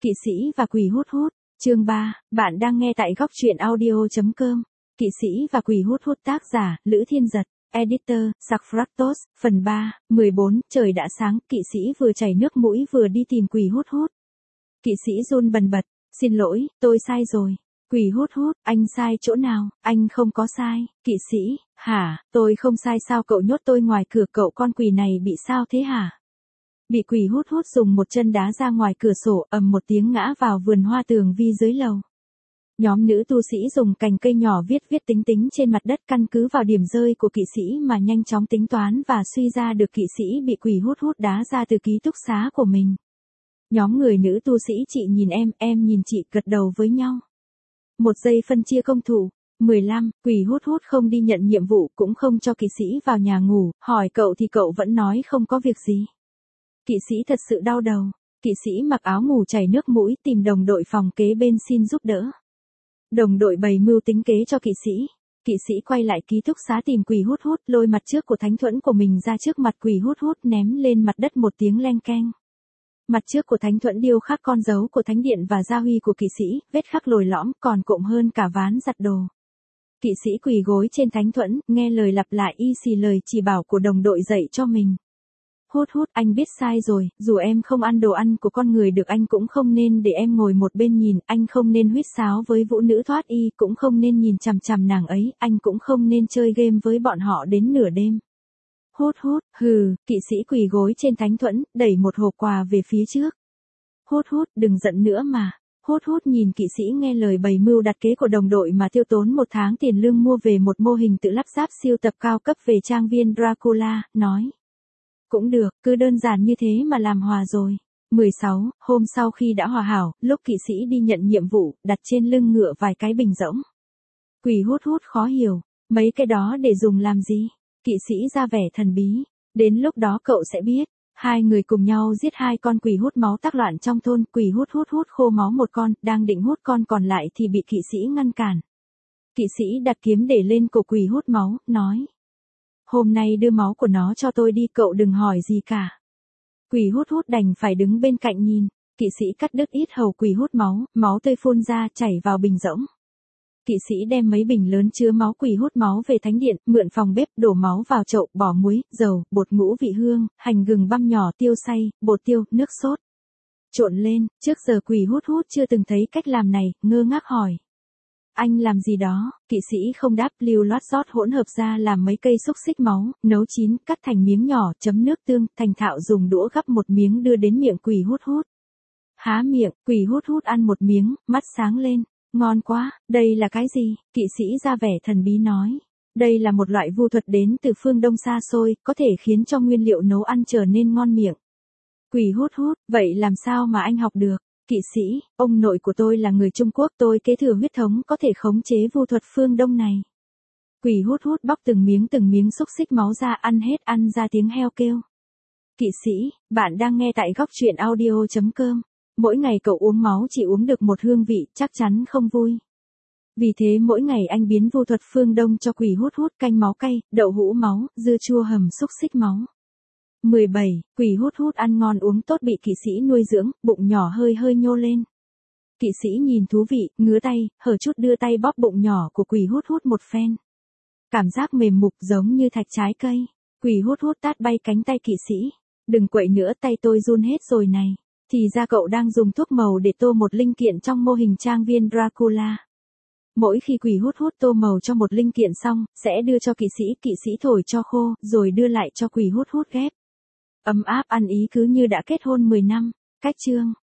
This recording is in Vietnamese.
Kỵ sĩ và quỷ hút hút, chương 3, bạn đang nghe tại góc truyện audio.com. Kỵ sĩ và quỷ hút hút, tác giả, Lữ Thiên Giật, editor, Sarfractos, phần 3, 14, trời đã sáng, kỵ sĩ vừa chảy nước mũi vừa đi tìm quỷ hút hút. Kỵ sĩ run bần bật, xin lỗi, tôi sai rồi. Quỷ hút hút, anh sai chỗ nào, anh không có sai. Kỵ sĩ, hả, tôi không sai sao cậu nhốt tôi ngoài cửa, cậu con quỷ này bị sao thế hả? Bị quỷ hút hút dùng một chân đá ra ngoài cửa sổ, ầm một tiếng ngã vào vườn hoa tường vi dưới lầu. Nhóm nữ tu sĩ dùng cành cây nhỏ viết tính tính trên mặt đất, căn cứ vào điểm rơi của kỵ sĩ mà nhanh chóng tính toán và suy ra được kỵ sĩ bị quỷ hút hút đá ra từ ký túc xá của mình. Nhóm người nữ tu sĩ, chị nhìn em nhìn chị, gật đầu với nhau. Một giây phân chia công thủ. 15, quỷ hút hút không đi nhận nhiệm vụ, cũng không cho kỵ sĩ vào nhà ngủ, hỏi cậu thì cậu vẫn nói không có việc gì. Kỵ sĩ thật sự đau đầu. Kỵ sĩ mặc áo ngủ chảy nước mũi tìm đồng đội phòng kế bên xin giúp đỡ. Đồng đội bày mưu tính kế cho kỵ sĩ. Kỵ sĩ quay lại ký túc xá tìm quỷ hút hút, lôi mặt trước của thánh thuẫn của mình ra trước mặt quỷ hút hút, ném lên mặt đất một tiếng leng keng. Mặt trước của thánh thuẫn điêu khắc con dấu của thánh điện và gia huy của kỵ sĩ, vết khắc lồi lõm còn cộm hơn cả ván giặt đồ. Kỵ sĩ quỳ gối trên thánh thuẫn, nghe lời lặp lại y xì lời chỉ bảo của đồng đội dạy cho mình. Hút hút, anh biết sai rồi, dù em không ăn đồ ăn của con người được, anh cũng không nên để em ngồi một bên nhìn, anh không nên huýt sáo với vũ nữ thoát y, cũng không nên nhìn chằm chằm nàng ấy, anh cũng không nên chơi game với bọn họ đến nửa đêm. Hút hút, hừ, kỵ sĩ quỳ gối trên thánh thuẫn, đẩy một hộp quà về phía trước. Hút hút, đừng giận nữa mà. Hút hút nhìn kỵ sĩ nghe lời bày mưu đặt kế của đồng đội mà tiêu tốn một tháng tiền lương mua về một mô hình tự lắp ráp siêu tập cao cấp về trang viên Dracula, nói. Cũng được, cứ đơn giản như thế mà làm hòa rồi. 16, hôm sau khi đã hòa hảo, lúc kỵ sĩ đi nhận nhiệm vụ, đặt trên lưng ngựa vài cái bình rỗng. Quỷ hút hút khó hiểu, mấy cái đó để dùng làm gì? Kỵ sĩ ra vẻ thần bí. Đến lúc đó cậu sẽ biết. Hai người cùng nhau giết hai con quỷ hút máu tác loạn trong thôn, quỷ hút hút hút khô máu một con, đang định hút con còn lại thì bị kỵ sĩ ngăn cản. Kỵ sĩ đặt kiếm để lên cổ quỷ hút máu, nói. Hôm nay đưa máu của nó cho tôi đi, cậu đừng hỏi gì cả. Quỷ hút hút đành phải đứng bên cạnh nhìn. Kỵ sĩ cắt đứt yết hầu quỷ hút máu, máu tươi phun ra chảy vào bình rỗng. Kỵ sĩ đem mấy bình lớn chứa máu quỷ hút máu về thánh điện, mượn phòng bếp, đổ máu vào chậu, bỏ muối, dầu, bột ngũ vị hương, hành gừng băm nhỏ, tiêu xay, bột tiêu, nước sốt. Trộn lên, trước giờ quỷ hút hút chưa từng thấy cách làm này, ngơ ngác hỏi. Anh làm gì đó? Kỵ sĩ không đáp, lưu loát rót hỗn hợp ra làm mấy cây xúc xích máu, nấu chín, cắt thành miếng nhỏ, chấm nước tương, thành thạo dùng đũa gắp một miếng đưa đến miệng quỷ hút hút. Há miệng, quỷ hút hút ăn một miếng, mắt sáng lên. Ngon quá, đây là cái gì? Kỵ sĩ ra vẻ thần bí nói. Đây là một loại vu thuật đến từ phương Đông xa xôi, có thể khiến cho nguyên liệu nấu ăn trở nên ngon miệng. Quỷ hút hút, vậy làm sao mà anh học được? Kỵ sĩ, ông nội của tôi là người Trung Quốc, tôi kế thừa huyết thống có thể khống chế vu thuật phương Đông này. Quỷ hút hút bóc từng miếng xúc xích máu ra, ăn hết, ăn ra tiếng heo kêu. Kỵ sĩ, bạn đang nghe tại góc truyện audio.com. Mỗi ngày cậu uống máu chỉ uống được một hương vị, chắc chắn không vui. Vì thế mỗi ngày anh biến vu thuật phương Đông cho quỷ hút hút canh máu cay, đậu hũ máu, dưa chua hầm xúc xích máu. 17, quỷ hút hút ăn ngon uống tốt bị kỵ sĩ nuôi dưỡng, bụng nhỏ hơi hơi nhô lên. Kỵ sĩ nhìn thú vị, ngứa tay, hở chút đưa tay bóp bụng nhỏ của quỷ hút hút một phen. Cảm giác mềm mục giống như thạch trái cây. Quỷ hút hút tát bay cánh tay kỵ sĩ. Đừng quậy nữa, tay tôi run hết rồi này. Thì ra cậu đang dùng thuốc màu để tô một linh kiện trong mô hình trang viên Dracula. Mỗi khi quỷ hút hút tô màu cho một linh kiện xong, sẽ đưa cho kỵ sĩ thổi cho khô, rồi đưa lại cho quỷ hút hút ghép. Ấm áp ăn ý cứ như đã kết hôn 10 năm. Cách chương.